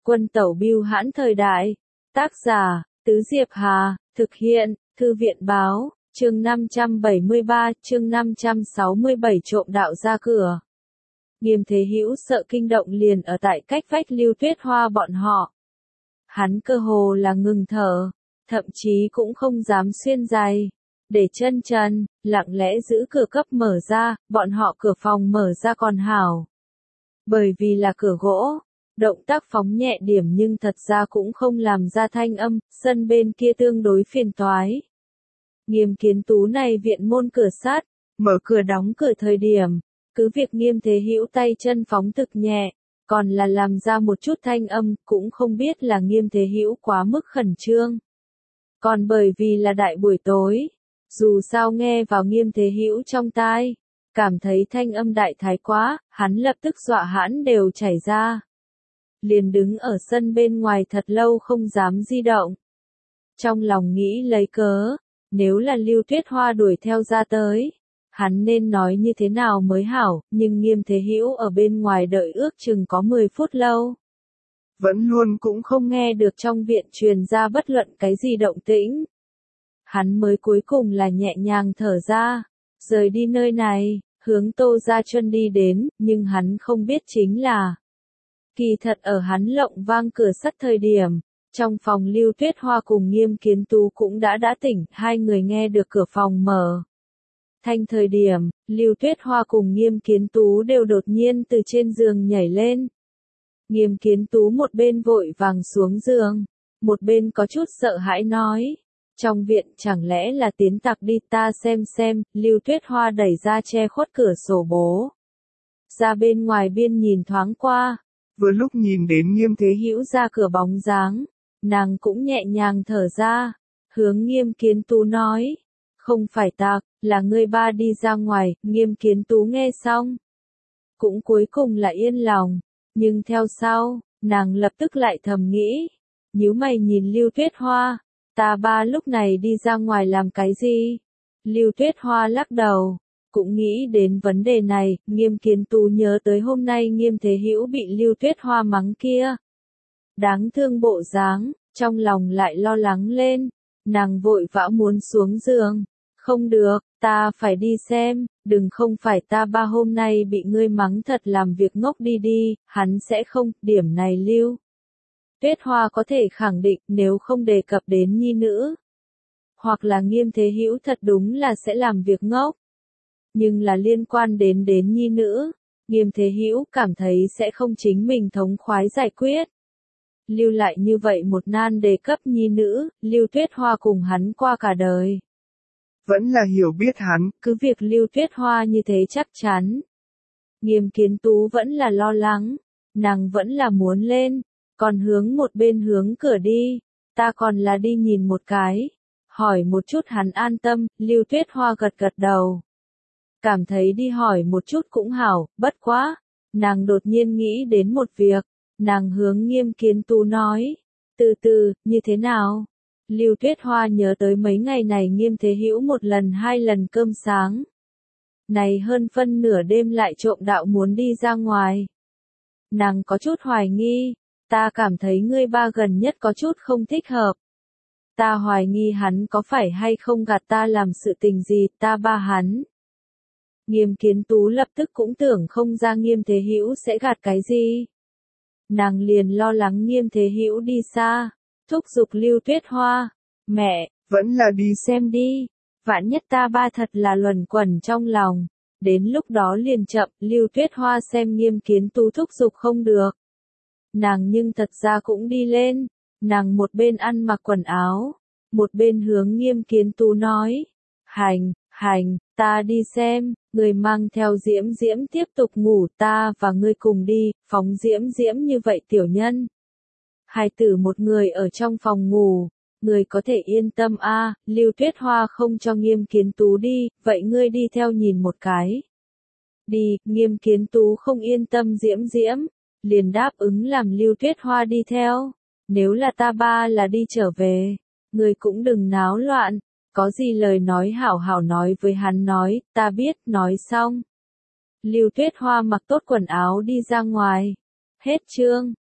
Quân tẩu bưu hãn thời đại. Tác giả, Tứ Diệp Hà, thực hiện, Thư viện báo, chương 573, chương 567 trộm đạo ra cửa. Nghiêm Thế Hữu sợ kinh động liền ở tại cách vách Lưu Tuyết Hoa bọn họ. Hắn cơ hồ là ngừng thở, thậm chí cũng không dám xuyên giày, để chân trần, lặng lẽ giữ cửa cấp mở ra, bọn họ cửa phòng mở ra còn hảo. Bởi vì là cửa gỗ, động tác phóng nhẹ điểm nhưng thật ra cũng không làm ra thanh âm, sân bên kia tương đối phiền toái. Nghiêm Kiến Tú này viện môn cửa sắt, mở cửa đóng cửa thời điểm, cứ việc Nghiêm Thế Hữu tay chân phóng thực nhẹ, còn là làm ra một chút thanh âm, cũng không biết là Nghiêm Thế Hữu quá mức khẩn trương. Còn bởi vì là đại buổi tối, dù sao nghe vào Nghiêm Thế Hữu trong tai, cảm thấy thanh âm đại thái quá, hắn lập tức dọa hãn đều chảy ra. Liền đứng ở sân bên ngoài thật lâu không dám di động. Trong lòng nghĩ lấy cớ, nếu là Lưu Tuyết Hoa đuổi theo ra tới, hắn nên nói như thế nào mới hảo, nhưng Nghiêm Thế Hữu ở bên ngoài đợi ước chừng có 10 phút lâu. Vẫn luôn cũng không nghe được trong viện truyền ra bất luận cái gì động tĩnh. Hắn mới cuối cùng là nhẹ nhàng thở ra, rời đi nơi này, hướng Tô Gia Chuân đi đến, nhưng hắn không biết chính là kỳ thật ở hắn lộng vang cửa sắt thời điểm, trong phòng Lưu Tuyết Hoa cùng Nghiêm Kiến Tú cũng đã tỉnh, hai người nghe được cửa phòng mở. Thanh thời điểm, Lưu Tuyết Hoa cùng Nghiêm Kiến Tú đều đột nhiên từ trên giường nhảy lên. Nghiêm Kiến Tú một bên vội vàng xuống giường, một bên có chút sợ hãi nói. Trong viện chẳng lẽ là tiến tặc đi, ta xem, Lưu Tuyết Hoa đẩy ra che khuất cửa sổ bố. Ra bên ngoài biên nhìn thoáng qua, vừa lúc nhìn đến Nghiêm Thế Hữu ra cửa bóng dáng, nàng cũng nhẹ nhàng thở ra, hướng Nghiêm Kiến Tú nói, không phải tặc, là ngươi ba đi ra ngoài. Nghiêm Kiến Tú nghe xong, cũng cuối cùng là yên lòng, nhưng theo sau, nàng lập tức lại thầm nghĩ, nhíu mày nhìn Lưu Tuyết Hoa, ta ba lúc này đi ra ngoài làm cái gì? Lưu Tuyết Hoa lắc đầu, cũng nghĩ đến vấn đề này. Nghiêm Kiến Tú nhớ tới hôm nay Nghiêm Thế Hữu bị Lưu Tuyết Hoa mắng kia. Đáng thương bộ dáng, trong lòng lại lo lắng lên, nàng vội vã muốn xuống giường. Không được, ta phải đi xem, đừng không phải ta ba hôm nay bị ngươi mắng thật làm việc ngốc đi, hắn sẽ không, điểm này Lưu Tuyết Hoa có thể khẳng định nếu không đề cập đến nhi nữ. Hoặc là Nghiêm Thế Hữu thật đúng là sẽ làm việc ngốc. Nhưng là liên quan đến nhi nữ, Nghiêm Thế Hữu cảm thấy sẽ không chính mình thống khoái giải quyết. Lưu lại như vậy một nan đề cấp nhi nữ, Lưu Tuyết Hoa cùng hắn qua cả đời. Vẫn là hiểu biết hắn, cứ việc Lưu Tuyết Hoa như thế chắc chắn. Nghiêm Kiến Tú vẫn là lo lắng, nàng vẫn là muốn lên, còn hướng một bên hướng cửa đi, ta còn là đi nhìn một cái, hỏi một chút hắn an tâm. Lưu Tuyết Hoa gật đầu. Cảm thấy đi hỏi một chút cũng hảo, bất quá, nàng đột nhiên nghĩ đến một việc, nàng hướng Nghiêm Kiến Tú nói, từ từ, như thế nào? Lưu Tuyết Hoa nhớ tới mấy ngày này Nghiêm Thế Hữu một lần hai lần cơm sáng. Này hơn phân nửa đêm lại trộm đạo muốn đi ra ngoài. Nàng có chút hoài nghi, ta cảm thấy ngươi ba gần nhất có chút không thích hợp. Ta hoài nghi hắn có phải hay không gạt ta làm sự tình gì, ta ba hắn. Nghiêm Kiến Tú lập tức cũng tưởng không ra Nghiêm Thế Hữu sẽ gạt cái gì. Nàng liền lo lắng Nghiêm Thế Hữu đi xa, thúc giục Lưu Tuyết Hoa, mẹ, vẫn là đi xem đi, vạn nhất ta ba thật là luẩn quẩn trong lòng, đến lúc đó liền chậm. Lưu Tuyết Hoa xem Nghiêm Kiến Tú thúc giục không được. Nàng nhưng thật ra cũng đi lên, nàng một bên ăn mặc quần áo, một bên hướng Nghiêm Kiến Tú nói, hành, ta đi xem, người mang theo Diễm Diễm tiếp tục ngủ, ta và ngươi cùng đi. Phóng Diễm Diễm như vậy tiểu nhân. Hài tử một người ở trong phòng ngủ, người có thể yên tâm a. Lưu Tuyết Hoa không cho Nghiêm Kiến Tú đi, vậy ngươi đi theo nhìn một cái. Đi. Nghiêm Kiến Tú không yên tâm Diễm Diễm, liền đáp ứng làm Lưu Tuyết Hoa đi theo. Nếu là ta ba là đi trở về, người cũng đừng náo loạn, có gì lời nói hảo hảo nói với hắn nói, ta biết. Nói xong, Lưu Tuyết Hoa mặc tốt quần áo đi ra ngoài. Hết chương.